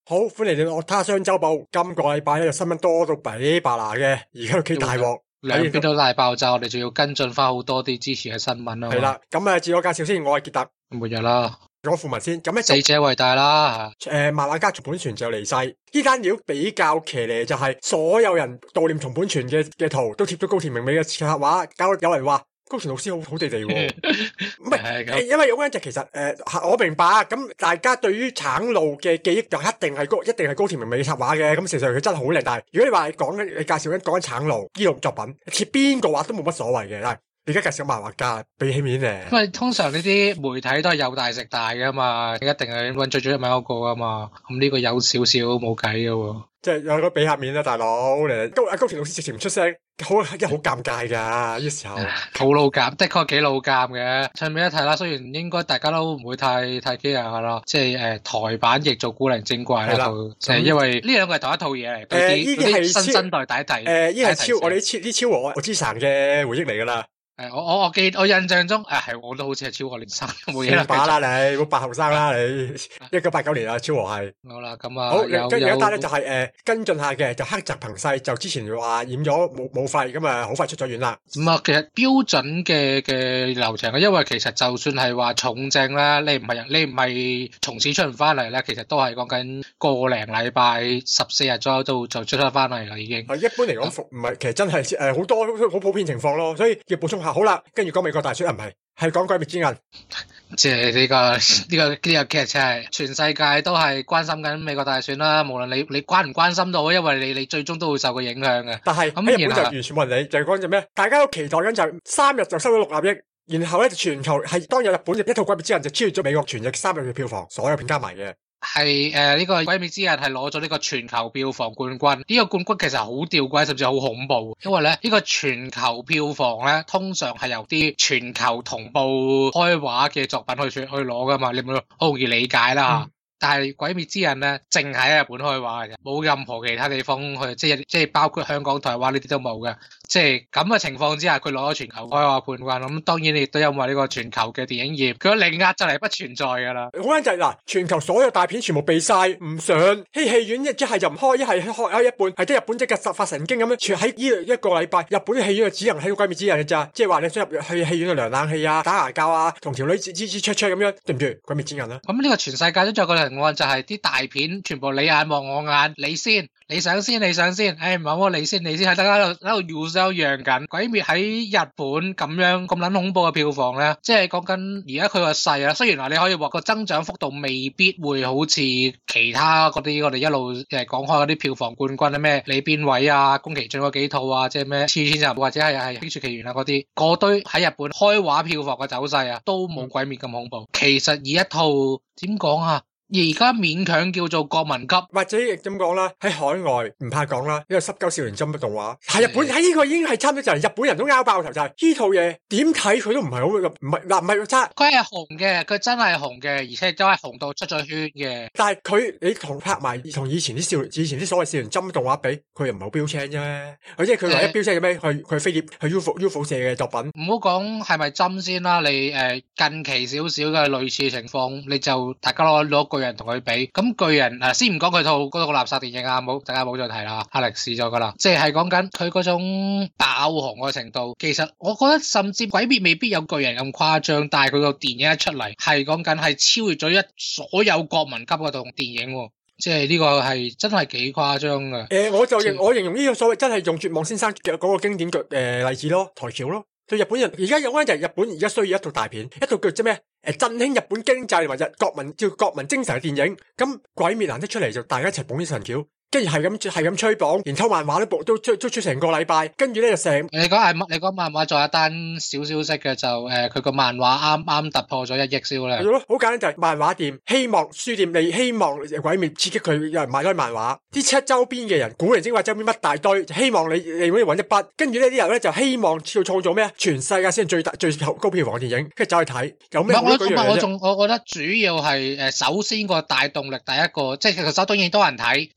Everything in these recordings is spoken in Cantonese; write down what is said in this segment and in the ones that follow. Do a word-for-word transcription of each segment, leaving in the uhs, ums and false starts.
好，歡迎嚟到我他商周報。今個禮拜咧就新聞多到比巴拿嘅，而家都幾大鑊， 兩邊都大爆炸，我哋仲要跟進翻好多啲之前嘅新聞啊。 係啦，咁啊自我介紹先，我係傑特， 末日啦， 講副文先。咁咧死者為大啦， 誒、呃，漫畫家松本泉就離世。呢單料比較騎呢，就係所有人悼念松本泉嘅嘅圖都貼咗高田明美嘅插畫，搞到有人話。高田老師好好地地喎，唔係，因為有關就其實誒、呃，我明白咁大家對於橙路嘅記憶就一定係高，一定係高田明美嘅插畫嘅，咁事實上佢真係好靚。但係如果你話你講緊你介紹緊講緊橙路呢種作品，貼邊個畫都冇乜所謂嘅。但係你而家介紹漫畫家，俾起面咧。 因為通常呢啲媒體都係有大食大噶嘛，一定係揾最最出名嗰個噶嘛，咁呢個有少少冇計嘅喎。 即係有個俾下面啦，大佬嚟高阿高田老師直情唔出聲，好一好尷尬噶呢時候， 好老尷，的確幾老尷嘅。順便一提啦，雖然應該大家都唔會太太驚訝啦，即係誒、呃、台版譯做古靈精怪啦，就誒因為呢兩個係同一套嘢嚟。誒呢啲係新生代第一題。誒呢係超我哋啲啲超我我之神嘅回憶嚟噶啦。誒，我我我記我印象中，誒、啊、係我都好似係超和年生，冇嘢啦。把啦你，冇扮後生啦你，一九八九年啊，超和係。好啦，咁啊，好，跟住有一單咧就係、是、誒、呃、跟進下嘅，就黑澤朋世就之前話染咗冇冇肺，咁啊好快出咗院啦。咁啊，其實標準嘅嘅流程啊，因為其實就算係話重症啦，你唔係你唔係從此出唔翻嚟咧，其實都係講緊個零禮拜十四日左右都就出得翻嚟啦已經。係一般嚟講，唔係其實真係誒好多好普遍情況咯，所以要補充下。好啦，跟住講美國大選啊，唔係，係講鬼滅之刃。即係呢個呢、這個呢、這個劇真係全世界都係關心緊美國大選啦，無論你你關唔關心到，因為你你最終都會受個影響嘅。但係喺日本就完全冇人理，就係講緊咩？大家都期待緊就係三日就收咗六十億，然後咧全球係當日日本一套鬼滅之刃就超越咗美國全日三日嘅票房，所有片加埋嘅。係誒呢個鬼滅之刃係攞咗呢個全球票房冠軍，呢、這個冠軍其實好吊詭，甚至好恐怖，因為咧呢、這個全球票房咧通常係由啲全球同步開畫嘅作品去去攞噶嘛，你咪好容易理解啦。嗯但係鬼滅之刃咧，淨喺日本開畫嘅啫，冇任何其他地方去，即係即係包括香港、台灣呢啲都冇嘅。即係咁嘅情況之下，佢攞咗全球開畫冠軍，咁當然亦都因為呢個全球嘅電影業，佢嘅力壓就係不存在噶啦。好簡單就係嗱，全球所有大片全部避晒，唔上，喺戲院一一係就唔開，一係開開一半，係得日本即刻發神經咁樣，全喺呢一個禮拜，日本嘅戲院就只能喺鬼滅之刃嘅咋，即係話你想入去戲院度涼冷氣啊、打牙膠啊、同條女吱吱吱出出咁樣，對唔住，鬼滅之刃啦。咁呢個全世界都仲有個情況就係啲大片全部你眼望我眼，你先，你想先，你想先，誒唔好我你先，你先喺度喺度互相讓緊。鬼滅喺日本咁樣咁撚恐怖嘅票房咧，即係講緊而家佢個勢啊。雖然話你可以話個增長幅度未必會好似其他嗰啲我哋一路誒講開嗰啲票房冠軍啊咩李邊位啊、宮崎駿嗰幾套啊，即係咩千千人或者係係冰雪奇緣啊嗰啲，嗰堆喺日本開畫票房嘅走勢啊，都冇鬼滅咁恐怖。其實以一套點講啊？而家勉強叫做國民級，或者亦咁講啦，喺海外唔怕講啦，呢個濕鳩少年針嘅動畫，喺日本喺呢個已經係差唔多就係日本人都拗爆頭，就係呢套嘢點睇佢都唔係好唔係嗱唔係差，佢係紅嘅，佢真係紅嘅，而且都係紅到出咗圈嘅。但係佢你同拍埋同以前啲少以前啲所謂少年針動畫比，佢又唔係好標青啫，或者佢唯一標青嘅咩？佢佢飛碟係 U F O U F O 射嘅作品。唔好講係咪針先啦，你誒、呃、近期少少嘅類似嘅情況，你就大家攞攞個。巨人同佢比，咁巨人誒先唔講佢套嗰套垃圾電影啊，冇大家冇再提啦，黑歷史咗噶啦，即係講緊佢嗰種爆紅嘅程度。其實我覺得甚至鬼滅未必有巨人咁誇張，但係佢個電影一出嚟係講緊係超越咗一所有國民級嘅套電影，即係呢個係真係幾誇張嘅。誒、呃，我就形我形容呢個所謂真係用絕望先生嘅嗰個經典嘅誒、呃、例子咯，台橋咯。對日本人而家有關就係日本而家需要一套大片，一套叫做咩？誒，振興日本經濟或者國民叫國民精神嘅電影，咁鬼滅難得出嚟就大家一齊捧啲神轎。跟住係咁係咁吹榜，連抽漫畫都都出都出成個禮拜，跟住咧就成。你講係乜？你講漫畫仲有一單小消息嘅就誒，佢個漫畫啱啱突破咗一億銷咧。係咯，好簡單就係漫畫店希望書店你希望鬼滅刺激佢有人買咗漫畫，啲七周邊嘅人古靈精怪周邊乜大堆，希望你你可以搵一筆，跟住呢啲人咧就希望要創造咩？全世界先最大最高票房嘅電影，跟住走去睇有咩？我我仲我覺得主要係誒，首先個大動力第一個即係其實首當然多人睇，同埋一定。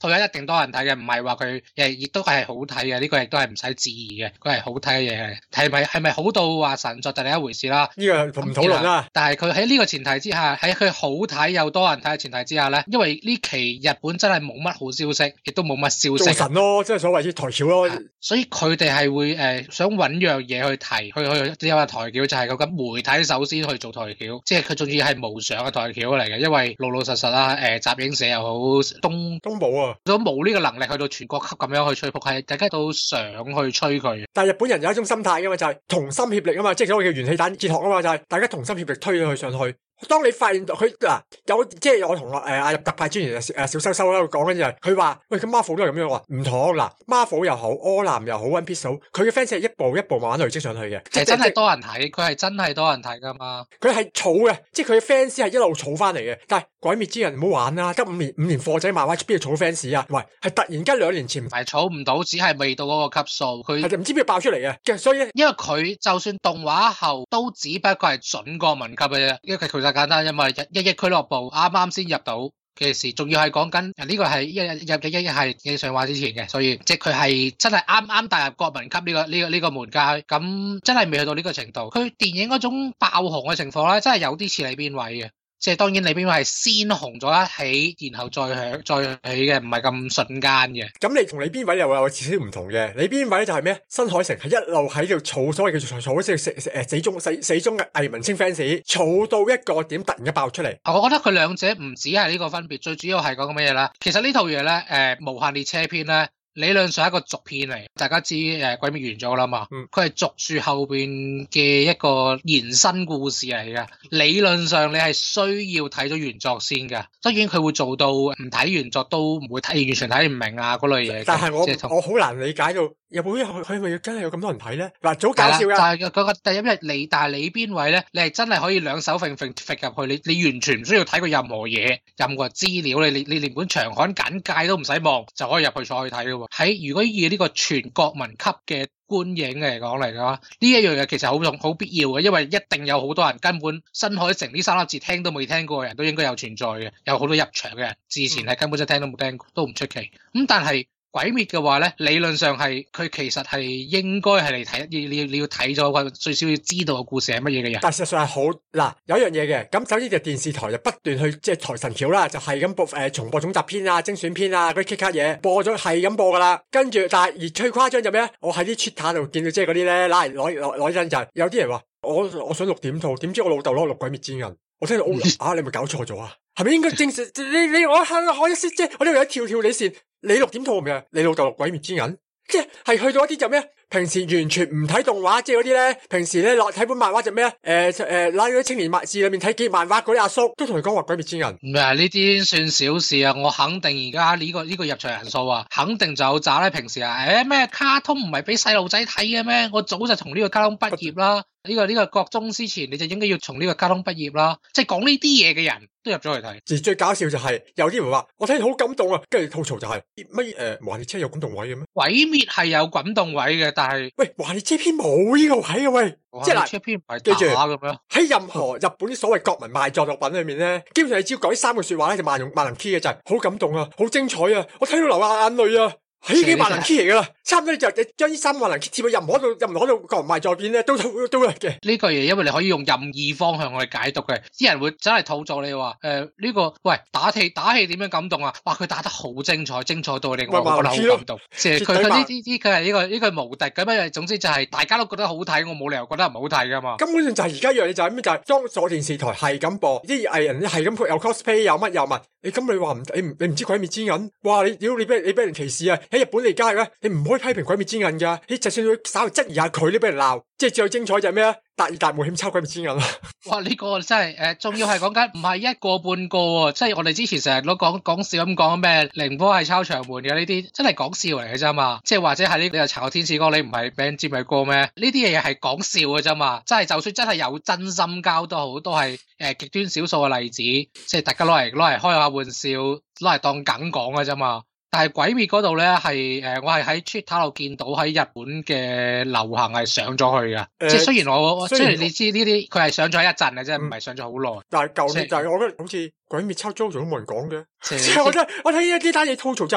勁多人睇嘅，唔係話佢誒亦都係好睇嘅，呢、這個亦都係唔使置疑嘅，佢係好睇嘅嘢，係咪係咪好到話神作就另一回事啦？ 呢個唔討論啦。但係佢喺呢個前提之下，喺佢好睇又多人睇嘅前提之下咧，因為呢期日本真係冇乜好消息，亦都冇乜消息。 做神咯，即係所謂啲台橋咯。 所以佢哋係會誒、呃、想揾樣嘢去提，去去有個台橋就係講緊媒體首先去做台橋，即係佢仲要係無償嘅台橋嚟嘅，因為老老實實啦，誒、呃、集英社又好，東東寶啊， 都冇呢個能力去到全國級咁樣去吹撲，係大家都想去吹佢。 但係日本人有一種心態噶嘛，就係、是、同心協力啊嘛，即係所謂嘅元氣彈哲學啊嘛，就係、是、大家同心協力推咗佢上去。當你發現到佢嗱有即係我同誒阿特派專員誒小修修喺度講緊就係佢話喂咁 Marvel 都係咁樣，我話唔妥嗱 Marvel 又好柯南又好 One Piece 好，佢嘅 fans 係一步一步慢慢累積上去嘅， 即係真係多人睇，佢係真係多人睇噶嘛， 佢係儲嘅，即係佢嘅 fans 係一路儲翻嚟嘅。但係鬼滅之刃唔好玩啦，得五年五年貨仔漫畫邊度儲 fans 啊？喂，係突然間兩年前唔係儲唔到，只係未到嗰個級數，佢係唔知邊度爆出嚟嘅，所以因為佢就算動畫後都只不過係準國民級嘅啫，因為其實簡單，因為一億俱樂部啱啱先入到嘅事，仲要係講緊呢個係一入嘅一億係嘅上畫之前嘅，所以即係佢係真係啱啱踏入國民級呢、這個呢、這個呢、這個門階，咁真係未去到呢個程度。佢電影嗰種爆紅嘅情況咧，真係有啲似你邊位嘅。即係當然，你邊位係先紅咗一起，然後再響再起嘅，唔係咁瞬間嘅。咁你同你邊位又有少少唔同嘅。你邊位咧就係咩？新海誠係一路喺度儲，所謂叫做儲，即係誒死忠死死忠嘅藝文青 fans，儲到一個點突然間爆出嚟。 我覺得佢兩者唔止係呢個分別，最主要係講緊乜嘢啦？其實呢套嘢咧，誒、呃、無限列車篇咧。理論上係一個續篇嚟，大家知誒、呃、鬼滅完咗啦嘛，佢係續住後邊嘅一個延伸故事嚟嘅。理論上你係需要睇咗原作先噶，當然佢會做到唔睇原作都唔會睇完全睇唔明啊嗰類嘢。 但係我、就是、我好難理解到有冇佢佢咪真係有咁多人睇咧？嗱，早搞笑噶。 但係嗰個第一日你，但係你邊位咧？你係真係可以兩手揈揈揈入去，你你完全唔需要睇過任何嘢、任何資料，你你你連本長刊簡介都唔使望就可以入去再去睇噶喎。喺如果以呢個全國民級嘅觀影嚟講嚟嘅話，呢一樣嘢其實好重好必要嘅，因為一定有好多人根本新海誠呢三粒字聽都未聽過嘅人都應該有存在嘅，有好多入場嘅人之前係根本就聽都冇聽過，都唔出奇。咁但係鬼滅嘅話咧，理論上係佢其實係應該係嚟睇，你你你要睇咗，最少要知道個故事係乜嘢嘅人。 但事實上係好嗱，有一樣嘢嘅，咁首先就電視台就不斷去即係台神橋啦，就係咁播誒、呃、重播總集篇啊、精選篇啊嗰啲 K 卡嘢，播咗係咁播噶啦。跟住但係而最誇張就咩咧？我喺啲 Twitter 度見到即係嗰啲咧，拉嚟攞攞攞真就係有啲人話我我想錄點套，點知我老豆攞錄鬼滅之刃，我聽到啊，你咪搞錯咗啊？係咪應該正式？你你我我一即係我呢度有跳跳你線。你錄點套唔係？你老豆錄鬼滅之刃，即係去到一啲就咩？平時完全唔睇動畫，即係嗰啲咧，平時咧落睇本漫畫就咩啊？誒誒，拉咗啲青年漫誌裏面睇幾漫畫嗰啲阿叔，都同佢講話鬼滅之刃。 唔係呢啲算小事啊！我肯定而家呢個呢、這個入場人數啊，肯定就有渣咧。平時啊，誒咩卡通唔係俾細路仔睇嘅咩？我早就從呢個卡通畢業啦。呢、這個呢、這個國中之前，你就應該要從呢個卡通畢業啦。即係講呢啲嘢嘅人都入咗去睇。 而最搞笑就係、是、有啲人話我睇到好感動啊，跟住吐槽就係乜誒無限列車有感動位嘅咩？ 鬼滅係有感動位嘅，但係喂無限列車篇冇呢個位嘅喂，即係嗱， 車篇唔係記住咁樣喺任何日本啲所謂國民賣作作品裏面咧，基本上你只要講三句說話咧就萬用萬能 key 嘅就係、是、好感動啊，好精彩啊，我睇到流下眼淚啊。係呢幾萬能 key 嚟噶啦，差唔多你就你將呢三萬能 key 貼到任何度，任何度國民賣作品咧，都都都係嘅。 呢個嘢因為你可以用任意方向去解讀嘅，啲人會真係吐槽你話誒呢個喂打戲打戲點樣感動啊？哇佢打得好精彩，精彩到令我覺得好感動。即係佢佢呢啲啲佢係呢個呢、這個無敵咁樣，總之就係大家都覺得好睇，我冇理由覺得唔好睇噶嘛。 根本上就係而家一樣嘢就係咩？就係當咗電視台係咁播，啲藝人係咁有 cosplay 有乜有乜，你咁你話唔你唔你唔知鬼滅之刃？哇你屌你俾你俾人歧視啊！喺日本嚟街咧。你唔可以批評鬼滅之刃噶，你就算佢稍微質疑下佢都俾人鬧，即係最精彩就係咩啊？達爾大冒險抄鬼滅之刃啦！ 哇，呢、這個真係誒，仲、呃、要係講緊唔係一個半個喎，即係我哋之前成日都講講笑咁講咩，凌波係抄長門嘅呢啲，真係講笑嚟嘅啫嘛！即係或者係呢，你又查個天使歌，你唔係 band 知咪歌咩？呢啲嘢係講笑嘅啫嘛！真係就算真係有真心交都好，都係誒極端少數嘅例子，即係大家攞嚟攞嚟開下玩笑，攞嚟當梗講嘅啫嘛。但係鬼滅嗰度咧係誒，我係喺 Twitter 度見到喺日本嘅流行係上咗去嘅，呃、即係雖然我雖然，雖然你知呢啲佢係上咗一陣嘅啫，唔係、嗯、上咗好耐。但係舊年就係我覺得好似鬼滅抄 JoJo 都冇人講嘅，即係我覺得我睇呢啲單嘢吐槽就係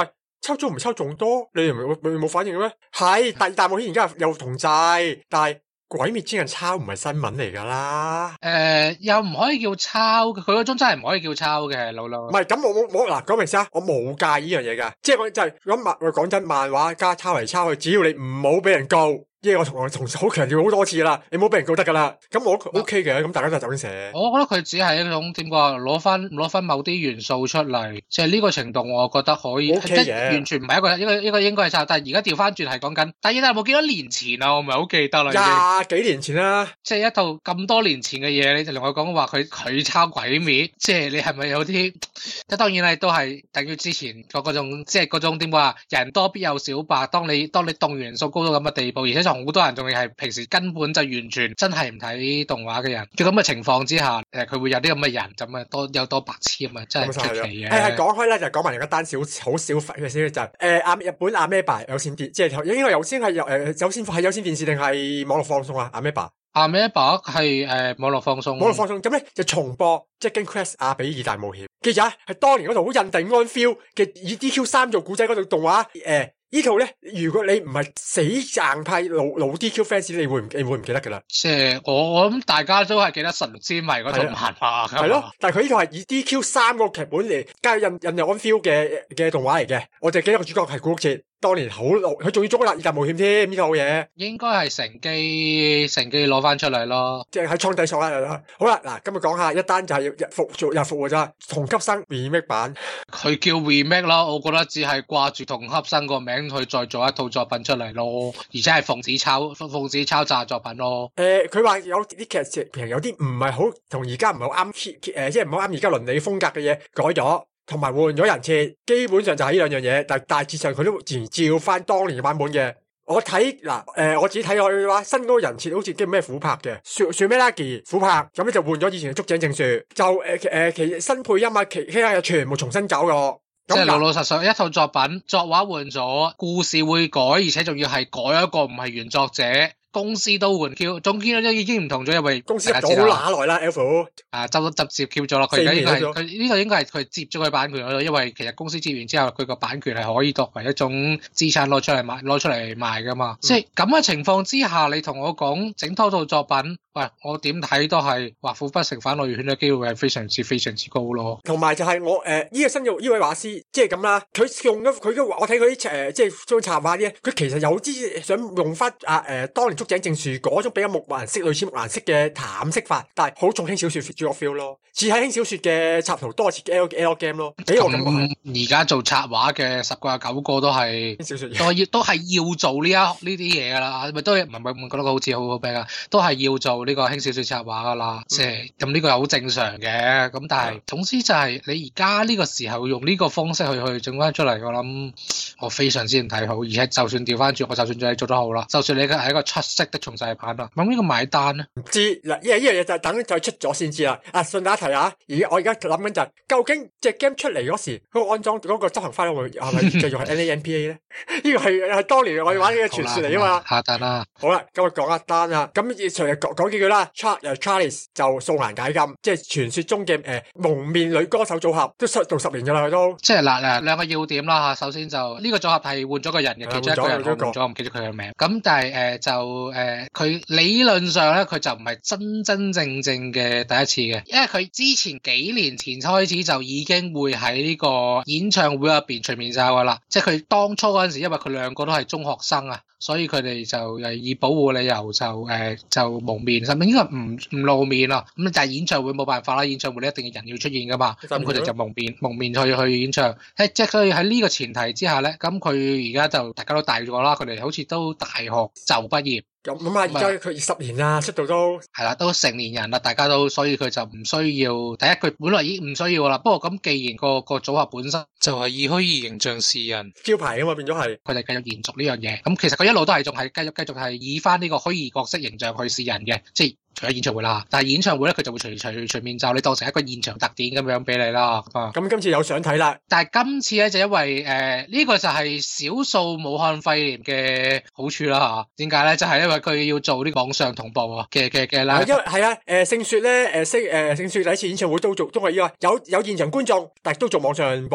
抽中唔抽中多？你唔冇冇反應嘅咩？係，但大冒險而家有同濟，但係鬼滅之刃抄唔係新聞嚟噶啦。 誒、呃，又唔可以叫抄，佢嗰種真係唔可以叫抄嘅，老老。 唔係咁，我冇冇嗱講明先啊，我冇介意呢樣嘢噶，即係我就係咁漫，我講真，漫畫家抄嚟抄去，只要你唔好俾人告。因為我同我同事好強調好多次啦，你唔好俾人告得噶啦。咁我 OK 嘅，咁大家都係走緊寫。 我覺得佢只係一種點講，攞翻攞翻某啲元素出嚟，即係呢個程度，我覺得可以。 OK 嘅， 完全唔係一個一個一個應該係抄，但係而家調翻轉係講緊。但係但係冇幾多年前啊，我唔係好記得啦。 廿幾年前啦， 即係一套咁多年前嘅嘢，你就同我講話佢佢抄鬼滅，即係你係咪有啲？即係當然係都係等於之前嗰嗰種，即係嗰種點話，人多必有小白。當你當你動元素高到咁嘅地步，而且仲好多人仲要係。平時根本就完全真係唔睇動畫嘅人，喺咁嘅情況之下，誒佢會有啲咁嘅人，咁啊多有多白痴啊嘛，真係出奇嘅。係係講開咧，就講埋另一單小好少費嘅先，就係誒阿日本阿咩爸有線電，即係應該有先係有誒有線係有線電視定係網絡放送啊？阿咩爸阿咩爸係誒網絡放送， 網絡放送咁咧就重播即係《Dragon Quest》阿比爾大冒險，記住啊，係當年嗰套好印第安 feel 嘅以 D Q 三做古仔嗰套動畫誒。呃呢套咧，如果你唔係死硬派老老 D Q fans，你會唔你會唔記得噶啦？ 即係我我諗大家都係記得神之謎嗰套漫畫噶。係咯， 但係佢呢套係以 D Q 三個劇本嚟加入印印第安 feel 嘅嘅動畫嚟嘅。我淨係記得個主角係古屋徹。當年好老，佢仲要捉啦《異界冒險》添呢套嘢，應該係乘機乘機攞翻出嚟咯， 即係喺倉底索啦。好啦，嗱，今日講下一單就係日復做日復活咋，同級生 remake 版， 佢叫 remake 咯，我覺得只係掛住同級生個名去再做一套作品出嚟咯，而且係奉旨抄奉旨抄襲作品咯。 誒、呃，佢話有啲劇情平有啲唔係好同而家唔係好啱，誒，即係唔好啱而家倫理風格嘅嘢改咗。同埋換咗人設，基本上就係呢兩樣嘢，但係大致上佢都自然照翻當年嘅版本嘅。我睇嗱，誒、呃，我自己睇落去嘅話，新嗰個人設好似叫咩琥珀嘅，樹樹咩 Lucky 琥珀，咁咧就換咗以前嘅竹井正樹，就誒誒、呃，其新配音啊，其其他嘢全部重新搞過。 即係老老實實一套作品，作畫換咗，故事會改，而且仲要係改一個唔係原作者。公司都換 Q，總之都已經唔同咗，因為公司入咗好乸耐啦 Elf 啊，執執接 Q 咗啦，佢而家應該係佢呢個應該係佢接咗佢版權嗰度，因為其實公司接完之後，佢個版權係可以作為一種資產攞出嚟賣，攞出嚟賣噶嘛。嗯、即係咁嘅情況之下，你同我講整多套作品，喂，我點睇都係畫虎不成反類犬嘅機會係非常之非常之高咯。 同埋就係我誒呢、呃這個新嘅呢位畫師，即係咁啦，佢用咗佢嘅我睇佢啲誒即係將插畫啲，佢其實有啲想用翻啊誒、呃、當年竹井正樹嗰種比較木顏色、類似木顏色嘅淡色法，但係好重輕小說主角 feel 咯，似喺輕小說嘅插圖多似 L L game 咯。俾我感覺而家做插畫嘅十個有九個都係輕小說， 都要都係要做呢一呢啲嘢噶啦，咪都唔係唔係覺得好似好好咩啊？都係要做呢個輕小說插畫噶啦，即係咁呢個係好正常嘅。咁但係、嗯、總之就係你而家呢個時候用呢個方式去去整翻出嚟，我諗我非常之唔睇好。而且就算調翻轉，我就算你做得好啦，就算你係一個出色的重製版啦，咁呢個買單咧？唔知嗱，因為呢樣嘢就等就出咗先知啦。啊，順帶一提啊，而我而家諗緊就係，究竟隻 game 出嚟嗰時，嗰、嗰個安裝嗰、嗰個執行翻會係咪繼續係 N A N P A 咧？呢個係係當年我哋玩嘅傳說嚟啊嘛。 下單啦。 好啦，今日講一單啊。咁隨日講講幾句啦。Char 誒 Charles 就素顏解禁，即係傳說中嘅誒、呃、蒙面女歌手組合，都出道十年噶啦，佢都。即係嗱嗱兩個要點啦吓。首先就呢、呢個組合係換咗個人嘅，其中一個人換咗，唔記得佢嘅名。咁但係誒、呃、就誒佢、呃、理論上咧，佢就唔係真真正正嘅第一次嘅，因為佢之前幾年前開始就已經會喺呢個演唱會入邊除面罩噶啦。即係佢當初嗰陣時，因為佢兩個都係中學生啊，所以佢哋就誒以保護理由就誒、呃、就蒙面，甚至應該唔唔露面啊。咁但係演唱會冇辦法啦，演唱會咧一定要人要出現噶嘛，咁佢哋就蒙面蒙面去去演唱。誒即係所以喺呢個前提之下咧，咁佢而家就大家都大咗啦，佢哋好似都大學就畢業。 咁咁啊！而家佢十年啦，出道都係啦，都成年人啦，大家都，所以佢就唔需要第一，佢本來已經唔需要啦。不過咁既然個個組合本身就係以虛擬形象示人招牌啊嘛，變咗係佢哋繼續延續呢樣嘢。咁其實佢一路都係仲係繼續繼續係以翻呢個虛擬角色形象去示人嘅，即係除咗演唱會啦。但係演唱會咧，佢就會除除除面罩，你當成一個現場特典咁樣俾你啦。啊， 咁今次有相睇啦。 但係今次咧就因為誒呢、呃這個就係少數武漢肺炎嘅好處啦吓。點解咧？就係、是、因為佢要做呢個網上同步啊嘅嘅嘅啦。 因為係啊，誒聖雪咧，誒聖誒聖雪第一次演唱會都做都係依個有有現場觀眾，但係都做網上播放。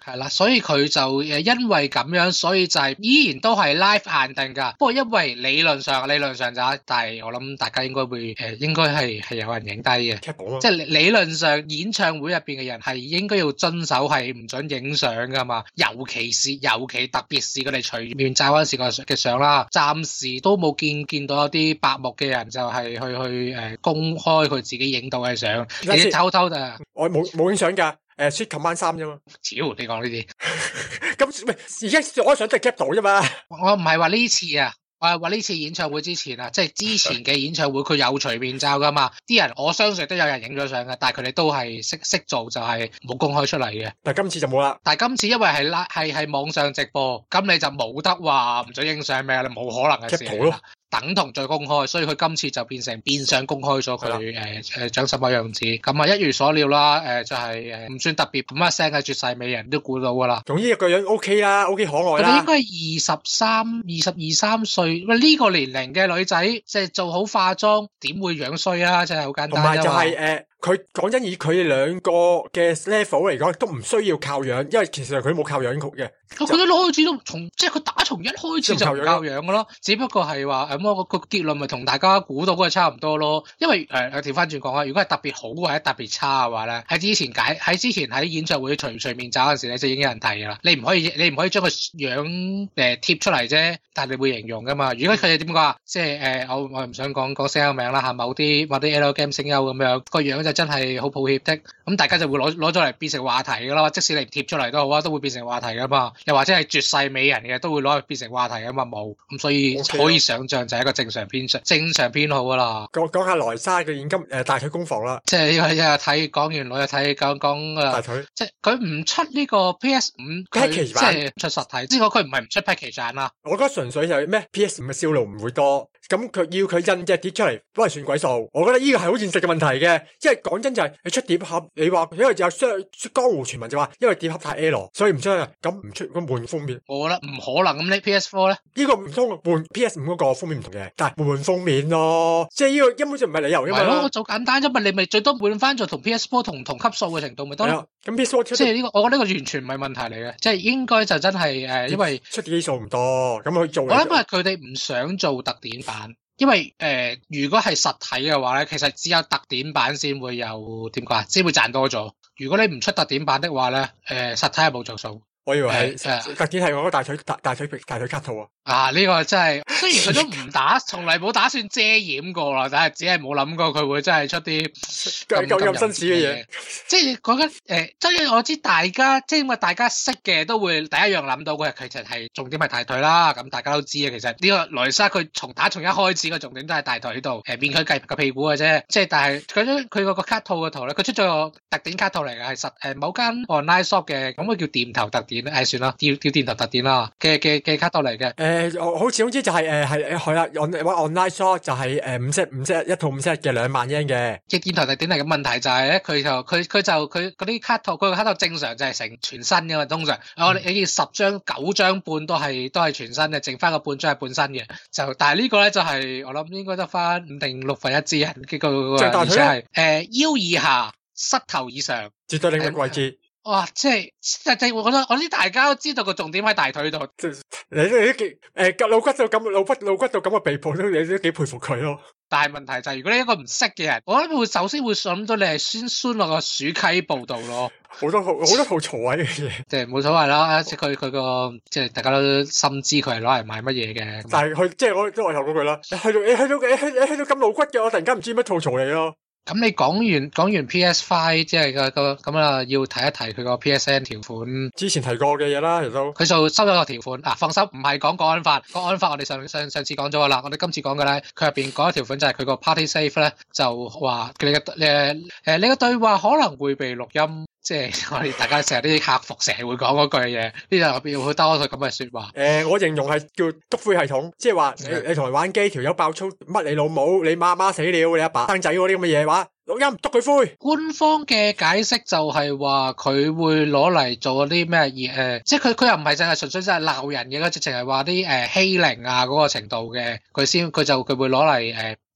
係啦，所以佢就誒因為咁樣，所以就係依然都係 live 限定㗎。不過因為理論上理論上就，但係我諗大家應該會誒、呃、應該係係有人影低嘅，即係理論上演唱會入邊嘅人係應該要遵守係唔准影相㗎嘛。尤其是尤其特別是佢哋除面罩嗰陣時嘅相啦，暫時都冇見見到有啲白目嘅人就係去去誒、呃、公開佢自己影到嘅相，你偷偷就我冇冇影相㗎。誒 ，Sweet 琴晚衫啫嘛， 屌你講呢啲， 咁咪而家我想即係 cap 到啫嘛， 我唔係話呢次啊，我係話呢次演唱會之前啊，即係之前嘅演唱會佢有除面罩噶嘛，啲人我相信都有人影咗相嘅，但係佢哋都係識識做就係冇公開出嚟嘅， 但係今次就冇啦， 但係今次因為係拉係係網上直播，咁你就冇得話唔准影相咩，你冇可能嘅事啦。等同再公開，所以佢今次就變成變相公開咗佢誒誒長什麼樣子。咁啊一如所料啦，誒、呃、就係誒唔算特別咁一聲嘅絕世美人都估到噶啦。 總之一個樣 O K 啦 ，O K 可愛啦。 佢哋應該係二十三、二十二三歲，喂呢個年齡嘅女仔，即係做好化妝，點會樣衰啊？真係好簡單。同埋就係、是、誒。呃佢講真，以佢哋兩個嘅 level 嚟講，都唔需要靠樣，因為其實佢冇靠樣曲嘅。 佢一開始都從，即係佢打從一開始就唔靠樣嘅咯。只不過係話咁，我個結論咪同大家估到嗰個差唔多咯。因為誒，調翻轉講啊，如果係特別好或者特別差嘅話咧，喺之前解喺之前喺演唱會除除面罩嗰陣時咧，就已經有人提㗎啦。你唔可以你唔可以將個樣誒貼出嚟啫，但係你會形容㗎嘛。如果佢哋點講啊，即係誒，我我唔想講講聲優名啦嚇，某啲某啲 L game 聲優咁樣個樣就真係好抱歉的，咁大家就會攞攞咗嚟變成話題噶啦，即使你貼出嚟都好啊，都會變成話題噶嘛。又或者係絕世美人嘅，都會攞嚟變成話題噶嘛，冇咁所以可以想象就係一個正常編正常編號噶啦。 講講下萊莎嘅現今誒、呃、大腿攻防啦， 即係呢個一日睇講完我又睇講講誒大腿，即係佢唔出呢個 P S 五 package 版， 即係出實體，即係佢唔係唔出 package 版啦。 我覺得純粹就係咩 P S 五嘅銷路唔會多。咁佢要佢印隻碟出嚟，幫佢算鬼數。我覺得呢個係好現實嘅問題嘅，因為講真就係你出碟盒，你話因為有雙江湖傳聞就話，因為碟盒太 L， 所以唔出啊。咁唔出咁換封面， 我覺得唔可能。咁呢 P S 四 咧？ 呢個唔通換 P S 五嗰個封面唔同嘅，但係換封面咯。即係呢個根本就唔係理由嘅嘛。係咯， 做簡單啫嘛，你咪最多換翻做同 P S 四 同同級數嘅程度咪得咯。 咁 P S 四 出即係呢個，我覺得呢個完全唔係問題嚟嘅，即係應該就真係誒，因為出碟機數唔多，咁佢做。 我諗係佢哋唔想做特典版。因為誒、呃，如果係實體嘅話咧，其實只有特典版先會有點講啊，先會賺多咗。如果你唔出特典版的話咧，誒、呃，實體係冇着數。 我以為係、呃、特典係我個大腿大大腿大腿卡套啊！ 啊，呢、這個真係，雖然佢都唔打，從嚟冇打算遮掩過啦，但係只係冇諗過佢會真係出啲咁咁新鮮嘅嘢。 即係講緊誒，即係我知大家，即係因為大家識嘅都會第一樣諗到嘅，其實係重點係大腿啦。咁大家都知啊，其實呢個萊莎佢從打從一開始個重點都係大腿度，誒，免佢計個屁股嘅啫。即係但係佢咗佢個個卡套嘅圖咧，佢出咗個特典卡套嚟嘅，係實誒某間 online shop 嘅，咁佢叫電頭特典，誒算啦，叫叫電頭特典啦嘅嘅嘅卡套嚟嘅。 誒、呃，好似好似就係誒係係啦，online shop 就係誒五 set 五 set 一套五 set 嘅兩萬 yen 嘅。嘅電頭特典嚟嘅問題就係咧，佢就佢佢就佢嗰啲卡套，佢個卡套正常就係成全新嘅嘛，通常我哋你十張九張半都係都係全新嘅，剩翻個半張係半新嘅。就但係呢個咧就係、是、我諗應該得翻五定六分一支人嘅個，而且係誒腰以下、膝頭以上， 絕對領域位置。 哇！即係實際，我覺得我啲大家都知道個重點喺大腿度。 你都你都幾誒腳老骨到咁老骨老骨到咁嘅地步，都你都幾佩服佢咯。 但係問題就係、是，如果你一個唔識嘅人，我諗會首先會諗到你係先酸落個鼠溪步度咯。 好多好好多好嘈位嘅嘢， 即係冇所謂啦。即係佢佢個即係大家都深知佢係攞嚟賣乜嘢嘅。 但係佢即係我都我頭嗰句啦。你去到你去到你去你去到咁老骨嘅，我突然間唔知乜吐槽你咯。 咁你講完講完 P S 五 即係個個咁啊，要提一提佢個 P S N 條款。之前提過嘅嘢啦，其實都佢就收咗個條款啊。放心，唔係講國安法，國安法我哋上上上次講咗噶啦，我哋今次講嘅咧，佢入邊講一條款就係佢個 Party Save 咧，就話你嘅誒誒你嘅對話可能會被錄音。即係我哋大家成日啲客服成日會講嗰句嘢，呢度入邊要多咗咁嘅說話。誒、呃，我形容係叫篤灰系統，即係話你你同人玩機，條友爆粗，乜你老母，你媽媽死了，你阿爸生仔嗰啲咁嘅嘢話，錄音篤佢灰。官方嘅解釋就係話佢會攞嚟做啲咩嘢誒，即係佢佢又唔係淨係純粹真係鬧人嘅，佢直情係話啲誒欺凌啊嗰個程度嘅，佢先佢就佢會攞嚟誒。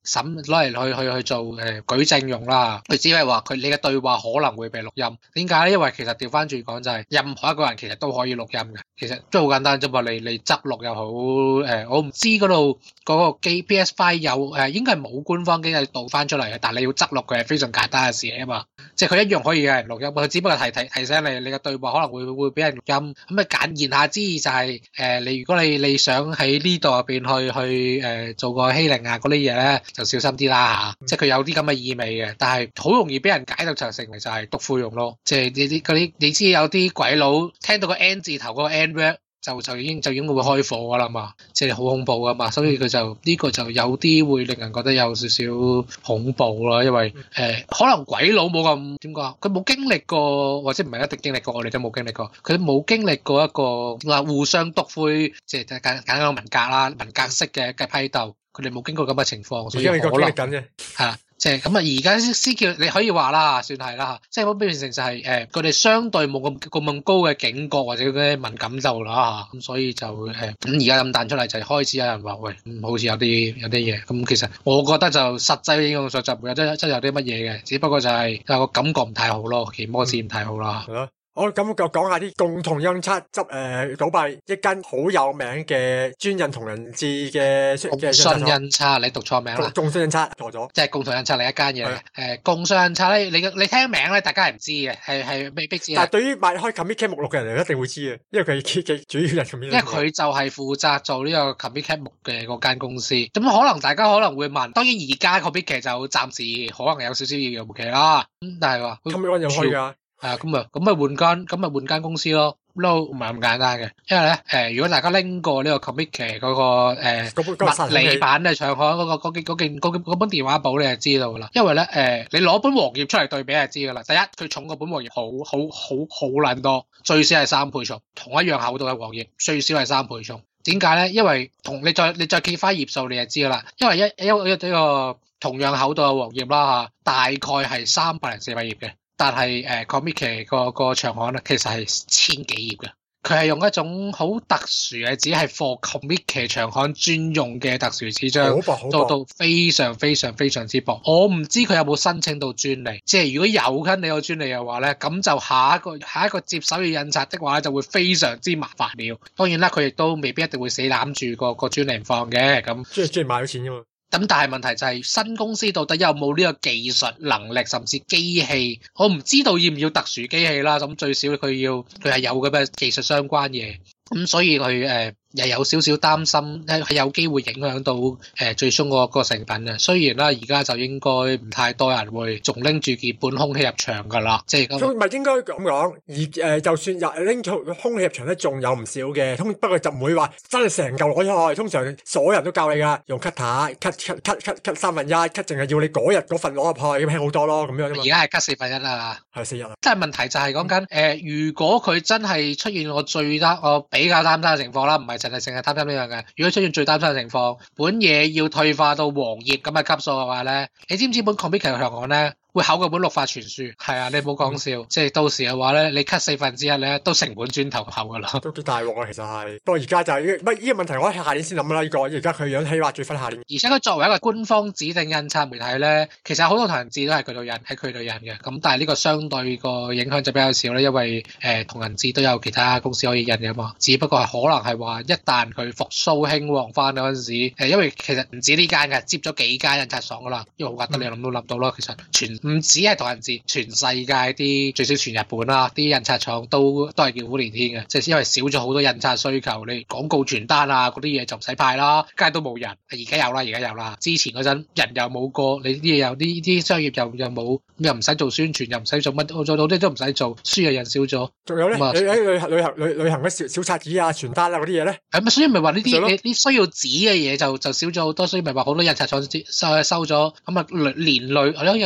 審攞嚟去去去做誒、呃、舉證用啦。佢只係話佢你嘅對話可能會被錄音。點解咧？因為其實調翻轉講就係、是、任何一個人其實都可以錄音嘅。其實都好簡單啫嘛。你你側錄又好誒、呃，我唔知嗰度嗰個機 P S Five 有誒、呃，應該係冇官方機制導翻出嚟嘅。但係你要側錄佢係非常簡單嘅事啊嘛。即係佢一樣可以有人錄音，佢只不過提提提醒你，你嘅對話可能會會俾人錄音。咁啊簡言下之意就係、是、誒、呃，你如果你你想喺呢度入邊去去誒、呃、做個欺凌啊嗰啲嘢咧，就小心啲啦嚇。嗯、即係佢有啲咁嘅意味嘅，但係好容易俾人解讀就成為就係毒婦用咯。即係呢啲嗰啲，你知有啲鬼佬聽到個 N 字頭嗰個 N word 就就已經就已經會開火噶啦嘛，即係好恐怖噶嘛，所以佢就呢、呢個就有啲會令人覺得有少少恐怖啦，因為誒、呃、可能鬼佬冇咁點講，佢冇經歷過或者唔係一定經歷過，我哋都冇經歷過，佢冇經歷過一個話互相督灰，即係簡簡單文革啦，文革式嘅嘅批鬥，佢哋冇經過咁嘅情況，所以可能經歷緊嘅係啦。即係咁啊！而家先叫你可以話啦，算係啦，即係咁變成就係、是、誒，佢、呃、哋相對冇咁咁咁高嘅警覺或者嗰啲敏感度啦，咁所以就誒咁而家咁彈出嚟就開始有人話喂、嗯，好似有啲有啲嘢咁。其實我覺得就實際應用上就冇真真有啲乜嘢嘅，只不過就係有個感覺唔太好咯，奇摩斯唔太好啦。 嗯我咁就講下啲共同印刷執誒倒閉一間好有名嘅專印同人誌嘅共信印刷，你讀錯名啦。 共信印刷錯咗， 即係共同印刷另一間嘢。誒、呃，共信印刷咧，你你聽名咧，大家係唔知嘅，係係未必知。 但係對於買開 Comic Cat 目錄嘅人，一定會知嘅，因為佢係嘅主要人咁樣。因為佢就係負責做呢個 Comic Cat 目嘅嗰間公司。咁可能大家可能會問，當然而家 Comic Cat 就暫時可能有少少遙遙無期啦。咁但係話 Comic One 有開㗎。 係啊，咁啊，咁咪換間，咁咪換間公司咯，咁都唔係咁簡單嘅。因為咧，誒、呃，如果大家拎過呢個 Comic 嗰個誒、呃、物理版嘅長刊嗰個嗰件嗰件嗰本電話簿，你就知道噶啦。因為咧，誒、呃，你攞本黃頁出嚟對比就知噶啦。第一，佢重過本黃頁好好好好撚多，最少係三倍重。同一樣厚度嘅黃頁，最少係三倍重。點解咧？因為同你再你再揭翻頁數，你就知噶啦。因為一一一呢個同樣厚度嘅黃頁啦吓，大概係三百零四百頁嘅。但係誒 Comic 個個長刊咧，其實係千幾頁嘅。佢係用一種好特殊嘅，只係 for Comic 長刊專用嘅特殊紙張，做到非常非常非常之薄。我唔知佢有冇申請到專利，即係如果有跟你個專利嘅話咧，咁就下一個下一個接手要印刷的話咧，就會非常之麻煩了。當然啦，佢亦都未必一定會死攬住個個專利唔放嘅。咁即係即係買咗錢啫嘛。 咁但係問題就係新公司到底有冇呢個技術能力，甚至機器，我唔知道要唔要特殊機器啦。咁最少佢要佢係有嘅咩技術相關嘢。咁所以佢誒又有少少擔心，係有機會影響到誒、呃、最終個個成品嘅。雖然啦，而家就應該唔太多人會仲拎住件本空氣入場噶啦，即係咁。唔係應該咁講，而誒、呃、就算入拎咗空氣入場咧，仲有唔少嘅。通不過就唔會話真係成嚿攞出去。通常所有人都教你噶，用 cutter cut cut cut cut cut 三分一 cut，淨係要你嗰日嗰份攞入去，咁輕好多咯，咁樣。而家係 cut 四分一啦， 係四日啊。 即係問題就係講緊誒，如果佢真係出現我最擔我比較擔心嘅情況啦，唔係淨係成日擔心呢樣嘅。如果出現最擔心嘅情況，本嘢要退化到黃頁咁嘅級數嘅話咧，你知唔知本 Comic 嘅長刊咧會厚過本綠化全書？係啊，你冇講笑，嗯、即係到時嘅話咧，你 cut 四分之一咧，都成本磚頭厚噶啦。 都幾大鑊啊，其實係。不過而家就係唔係呢個問題，我喺下年先諗啦。呢、這個而家佢樣起碼最分下年。而且佢作為一個官方指定印刷媒體咧，其實好多同人誌都係佢度印，喺佢度印嘅。咁但係呢個相對個影響就比較少啦，因為誒、呃、同人誌都有其他公司可以印嘅嘛。只不過係可能係話一旦佢復甦興旺翻嗰陣時，誒、呃、因為其實唔止呢間嘅，接咗幾間印刷廠噶啦，因為我覺得你諗都諗到啦。其實全唔止係同人誌，全世界啲最少全日本啦，啲印刷廠都都係叫苦連天嘅，即係因為少咗好多印刷需求，你廣告傳單啊嗰啲嘢就唔使派啦，街都冇人。而家有啦，而家有啦。之前嗰陣人又冇過，你啲嘢又啲啲商業又又冇，又唔使做宣傳，又唔使做乜，我做到啲都唔使做，書又印少咗。仲有咧， 你喺旅行旅行旅旅行嘅小小冊子啊、傳單啊嗰啲嘢咧， 係咪？所以咪話呢啲你啲需要紙嘅嘢就就少咗好多，所以咪話好多印刷廠收收咗，咁啊連累，我諗有少講連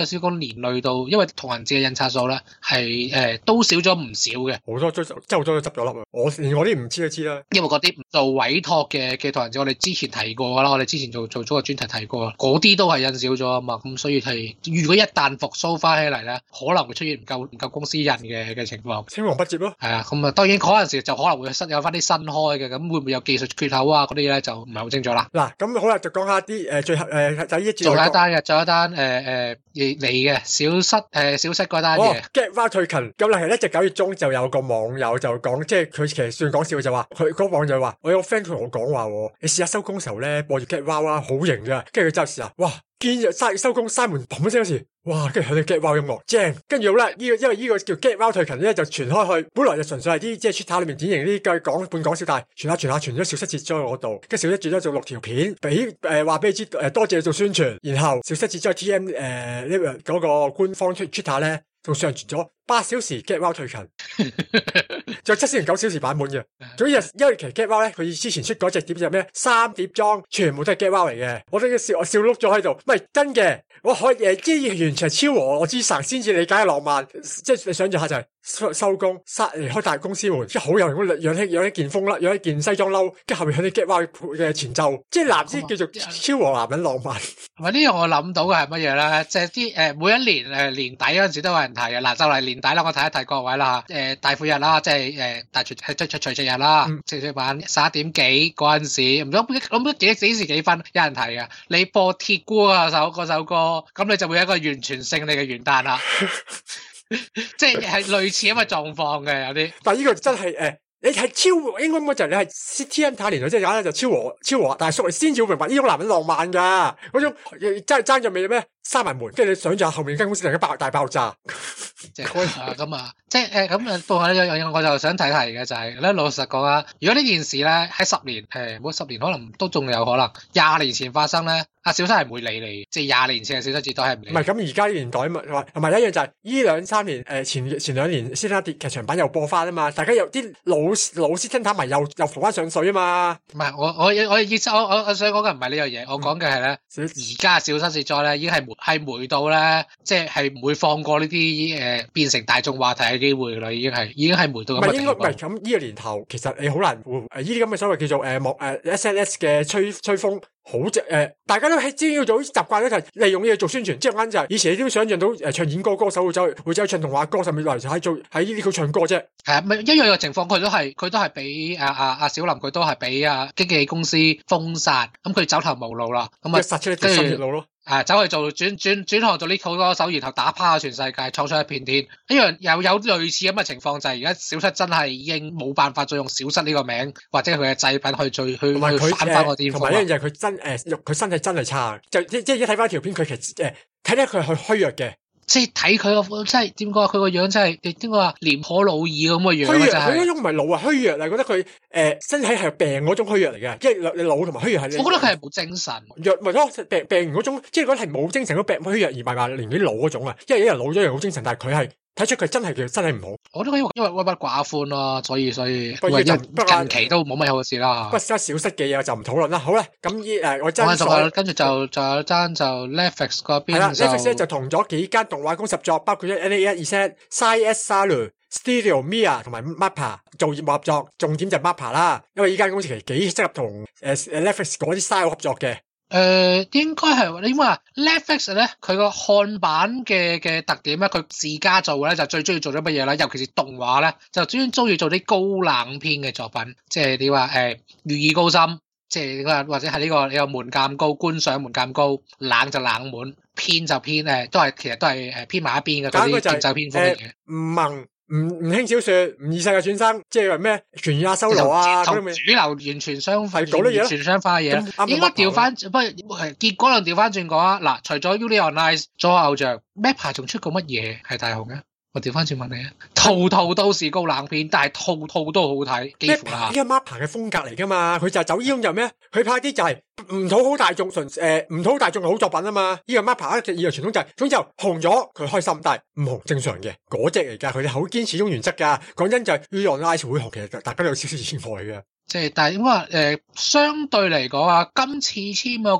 連累到，因為同人誌嘅印刷數咧係誒都少咗唔少嘅。 好多都真係好多都執咗笠啊！我連我啲唔知都知啦。 因為嗰啲唔做委託嘅嘅同人誌，我哋之前提過噶啦，我哋之前做做咗個專題提過，嗰啲都係印少咗啊嘛。咁所以係如果一旦復甦翻起嚟咧，可能會出現唔夠唔夠公司印嘅嘅情況。 青黃不接咯。 係啊，咁啊當然嗰陣時就可能會新有翻啲新開嘅，咁會唔會有技術缺口啊？嗰啲咧就唔係好清楚啦。 嗱，咁好啦，就講下啲誒最後誒就呢一節。 做一單嘅，做一單誒誒嚟嘅小失誒小失嗰單嘢。 GetWow退勤咁啦，其實咧就九月中就有個網友就講，即係佢其實算講笑就話，佢嗰個網友話，我有個 friend 同我講話，你試下收工時候咧播住 GetWow啊，好型噶，跟住佢就試下，哇！見日閂收工閂門嘭一聲嗰時，哇！跟住佢哋 GetWow 音樂正，跟住好啦，呢個因為呢個叫 GetWow 退勤咧就傳開去，本來就純粹係啲即係 Twitter 裏面典型啲嘅講半講笑，但係傳下傳下傳咗小失節咗喺我度，跟住小失節咗做六條片，俾誒話俾你知誒多謝你做宣傳，然後小失節咗 T M 誒呢個嗰個官方 Twitter 咧仲上傳咗八小時 GetWow 退勤，仲有七小時九小時版本嘅。總之因為其實 GetWow 咧，佢之前出嗰隻碟就咩三碟裝，全部都係 GetWow 嚟嘅。我都笑我笑碌咗喺度，唔係真嘅。我可以誒，即係完全係超和我之神先至理解浪漫。即係你想象下就係收收工，殺離開大公司門，即係好有型，養起養一件風啦，養一件西裝褸，跟住後面喺啲 GetWow 嘅前奏，即係男先叫做超和男人浪漫。 係咪呢樣我諗到嘅係乜嘢咧？即係啲誒每一年誒、呃、年底嗰陣時都有人提嘅。嗱就嚟年底啦，我睇一睇各位啦嚇。誒、呃、大晦日啦，即係誒大除係除除夕日啦，除夕晚十一點幾嗰陣時，唔知諗唔幾幾時幾分有人提嘅。你播鐵姑嗰首嗰首歌。咁你就會有一個完全勝利嘅元旦啦，即係係類似咁嘅狀況嘅有啲。 但係呢個真係誒、呃，你係超應該咁就係你係 C T M 太年代，即係而家就超和超和大叔，你先至會明白呢種男人浪漫噶，嗰種真係爭咗未咩？閂埋門，跟住你想象後面間公司突然間爆大爆炸， 即係咁啊！即係誒咁啊，不過有樣我就想提提嘅就係、是、咧，老實講啊，如果呢件事咧喺十年誒，冇十年可能都仲有可能廿年前發生咧，阿小失係唔會理你，即係廿年前嘅小失絕對係唔理。唔係咁而家年代啊嘛，同埋一樣就係呢兩三年誒、呃、前前兩年《斯坦跌》劇場版又播翻啊嘛，大家有啲老老斯汀坦迷又又浮翻上水啊嘛。唔係我我我意思我我我想講嘅唔係呢樣嘢，我講嘅係咧而家小失絕咗咧已經係係霉到咧，即係係唔會放過呢啲誒變成大眾話題嘅機會噶啦，已經係已經係霉到咁嘅地步。唔係應該唔係咁呢個年頭，其實你好難誒呢啲咁嘅所謂叫做誒莫誒 S N S 嘅吹吹風。好即誒、呃，大家都係知要做習慣咧，就係利用呢嘢做宣傳。即係啱就係以前你都想象到誒、呃、唱演歌歌手會走會走去唱童話歌，甚至嚟就喺做喺呢啲度唱歌啫。係啊，咪一樣嘅情況，佢都係佢都係俾阿阿阿小林，佢都係俾阿經紀公司封殺，咁佢走投無路啦，咁啊殺出一條新路咯。啊，走去做轉轉轉行做呢好多手，然後打趴全世界，創出一片天。一樣又有類似咁嘅情況，就係而家小失真係已經冇辦法再用小失呢個名或者佢嘅製品去最去去反翻個巔峰。同埋一樣就係佢真誒，佢、呃、身體真係差，就即即係一睇翻條片，佢其實誒睇咧佢係虛弱嘅。即係睇佢個，即係點講？佢個樣真係點講啊？廉頗老矣咁嘅樣。虛弱，佢嗰種唔係老啊，虛弱啊，覺得佢誒、呃、身體係病嗰種虛弱嚟嘅，即係你老同埋虛弱係。我覺得佢係冇精神，弱咪咯，病病完嗰種，即係覺得係冇精神嗰病虛弱，而唔係話年紀老嗰種啊。因為有人老咗又好精神，但係佢係。睇出佢真係叫身體唔好，我都因為因為鬱鬱寡歡咯，所以所以不過近期都冇乜好事啦。不過小失嘅嘢就唔討論啦。好啦，咁依誒我真係跟住就就有單就 Netflix 嗰邊係啦 ，Netflix 咧就同咗幾間動畫公司合作，包括咗 N A 一二 set、Sci-S Salu、Studio Mia 同埋 Mappa 做業務合作，重點就係 Mappa 啦，因為依間公司其實幾適合同誒 Netflix 嗰啲 style 合作嘅。誒、呃，應該係你話 Netflix 咧，佢個看板嘅嘅特點咧，佢自家做咧就最中意做咗乜嘢咧？尤其是動畫咧，就專中意做啲高冷篇嘅作品，即係你話誒寓意高深，即係你話或者係呢、這個你個門檻高，觀賞門檻高，冷就冷門，偏就偏誒，都係其實都係誒偏埋一邊嘅嗰啲節奏偏鋒嘅嘢。唔萌。唔唔輕小說，唔異世界轉生，即係話咩？全亞修羅啊，同主流完全相反，完全相反嘅嘢。應該調翻，不過結果論調翻轉講啊！嗱，除咗 Yuri on Ice 做偶像 ，Mappa 仲出過乜嘢係大紅嘅？我調翻轉問你啊，套套都是高冷片，但係套套都好睇，幾乎啦。呢個 Mappa 嘅風格嚟噶嘛，佢就係走呢種就咩？佢拍啲就係唔討好大眾，純誒唔討好大眾嘅好作品啊嘛。呢個 Mappa 嘅以來傳統就係，總之就紅咗佢開心，但係唔紅正常嘅嗰隻嚟噶，佢哋好堅持種原則噶。講真就係 Yuri on Ice 會紅，其實大家都有少少意外嘅。即係，但係點講誒，相對嚟講啊，今次簽嗰個咧，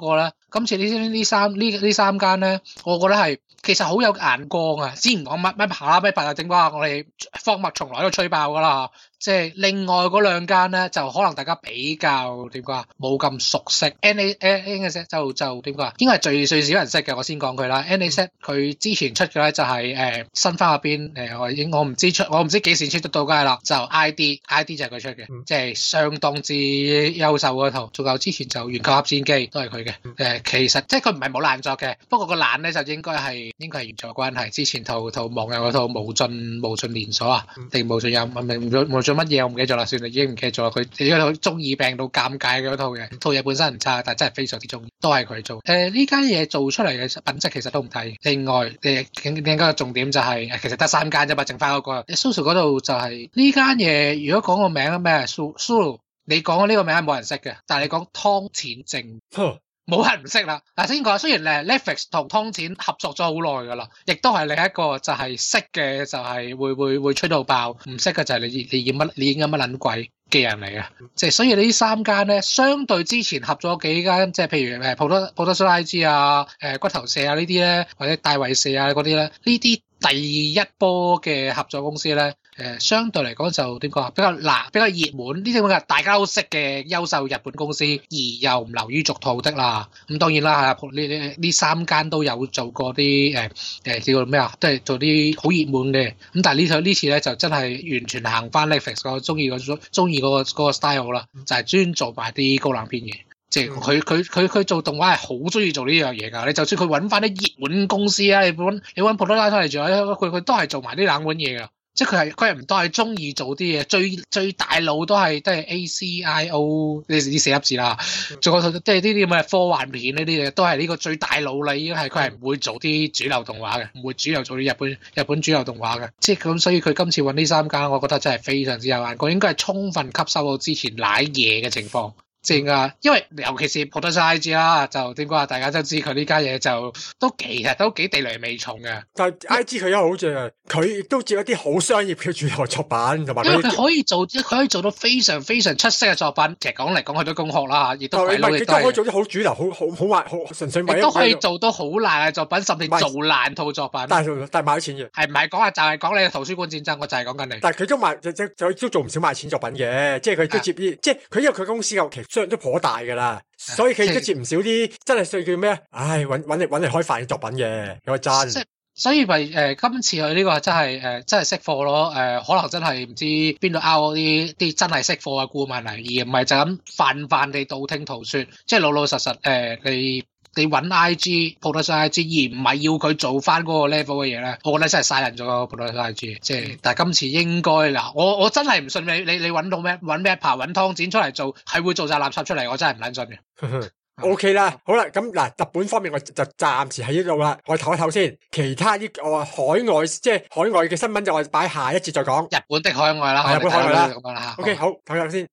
今次呢呢三呢呢三間咧，我覺得係其實好有眼光啊！之前講乜乜扒啦，乜八啊整瓜，我哋荒麥從來都吹爆噶啦。即係另外嗰兩間咧，就可能大家比較點講啊，冇咁熟悉。N A N A Z 就就點講啊，應該係最最少人識嘅。我先講佢啦。N A Z 佢之前出嘅咧就係、是、誒、呃、新番入邊誒，我應我唔知出，我唔知幾時出得到㗎啦。就 I D I D 就係佢出嘅，嗯、即係相當之優秀嗰套。仲有之前就圓球俠戰記都係佢嘅。誒、呃、其實即係佢唔係冇爛作嘅，不過個爛咧就應該係應該係原作關係。之前套套網友嗰套無盡無盡連鎖啊，定、嗯、無盡有唔係無盡無盡乜嘢我唔記得咗啦，算啦，已經唔記得咗啦。佢嗰套中二病到尷尬嘅嗰套嘅，套嘢本身唔差，但係真係非常之中意，都係佢做。誒呢間嘢做出嚟嘅品質其實都唔低。另外誒另另一個重點就係、是、其實得三間啫嘛，剩翻嗰個。Susu 嗰度就係呢間嘢，如果講個名咩 Susu， 你講呢個名係冇人識嘅，但係你講湯淺政。冇人唔識啦。嗱，先講，雖然誒 Netflix 同湯淺合作咗好耐㗎啦，亦都係另一個就係識嘅就係會會會吹到爆，唔識嘅就係你你演乜你演緊乜撚鬼嘅人嚟嘅。即係所以呢三間咧，相對之前合咗幾間，即係譬如誒普多普多蘇拉茲啊、誒骨頭社啊呢啲咧，或者大衛社啊嗰啲咧，呢啲第一波嘅合作公司咧。誒相對嚟講就點講啊，比較難比較熱門呢啲咁嘅大家都識嘅優秀日本公司，而又唔流於俗套的啦。咁當然啦，呢呢呢三間都有做過啲誒誒叫做咩啊，即係做啲好熱門嘅。咁但係呢套呢次咧就真係完全行翻 Netflix 個中意個中意嗰個嗰個 style 啦，就係專做埋啲高冷片嘅。即係佢佢佢佢做動畫係好中意做呢樣嘢㗎。你就算佢揾翻啲熱門公司啊，你揾你揾普多拉出嚟做，佢佢都係做埋啲冷門嘢㗎。即係佢係佢係唔都係中意做啲嘢，最最大腦都係都係 A C I O 呢啲四粒字啦。仲有即係呢啲咁嘅科幻片呢啲嘢，都係呢個最大腦啦。已經係佢係唔會做啲主流動畫嘅，唔會主流做啲日本日本主流動畫嘅。即係咁，所以佢今次揾呢三間，我覺得真係非常之有眼光，應該係充分吸收到之前瀨嘢嘅情況。正啊，因為尤其是普多沙 I G 啦，就點講啊？大家都知佢呢家嘢就都幾實都幾地雷味重嘅。 但係 I G 佢又好正啊，佢亦都接一啲好商業嘅主流作品，同埋因為佢可以做，佢可以做到非常非常出色嘅作品。其實講嚟講去都攻殼啦，亦都鬼佬亦都可以做啲好主流、好好好壞、好純粹。亦都可以做到好爛嘅作品，甚至做爛套作品。 但係但係賣錢嘅， 係唔係講啊？就係講你嘅圖書館戰爭，我就係講緊你。 但係佢都賣，就就都做唔少賣錢作品嘅，即係佢都接啲，即係佢因為佢公司嘅其實雖然都頗大噶啦，所以佢都接唔少啲真係需要叫咩？唉，搵搵嚟搵嚟開飯嘅作品嘅，有真。 所以咪誒、呃，今次佢呢個真係誒、呃，真係識貨咯。誒、呃，可能真係唔知邊度 out 啲啲真係識貨嘅顧問嚟，而唔係就咁泛泛地道聽途說，即係老老實實誒、呃，你你搵 I G 普多沙 I G， 而唔係要佢做翻嗰個 level 嘅嘢咧，我覺得真係嘥人咗個普多沙 I G。即係，但係今次應該嗱，我我真係唔信你你你搵到咩搵咩牌搵湯剪出嚟做，係會做晒垃圾出嚟，我真係唔撚信嘅。 O K 啦，好啦，咁嗱，日本方面我就暫時喺呢度啦，我唞一唞先。其他啲我海外即係海外嘅新聞就我擺下一節再講。 日本的海外啦， 日本海外啦。 咁樣啦。 O K，好，唞一唞先。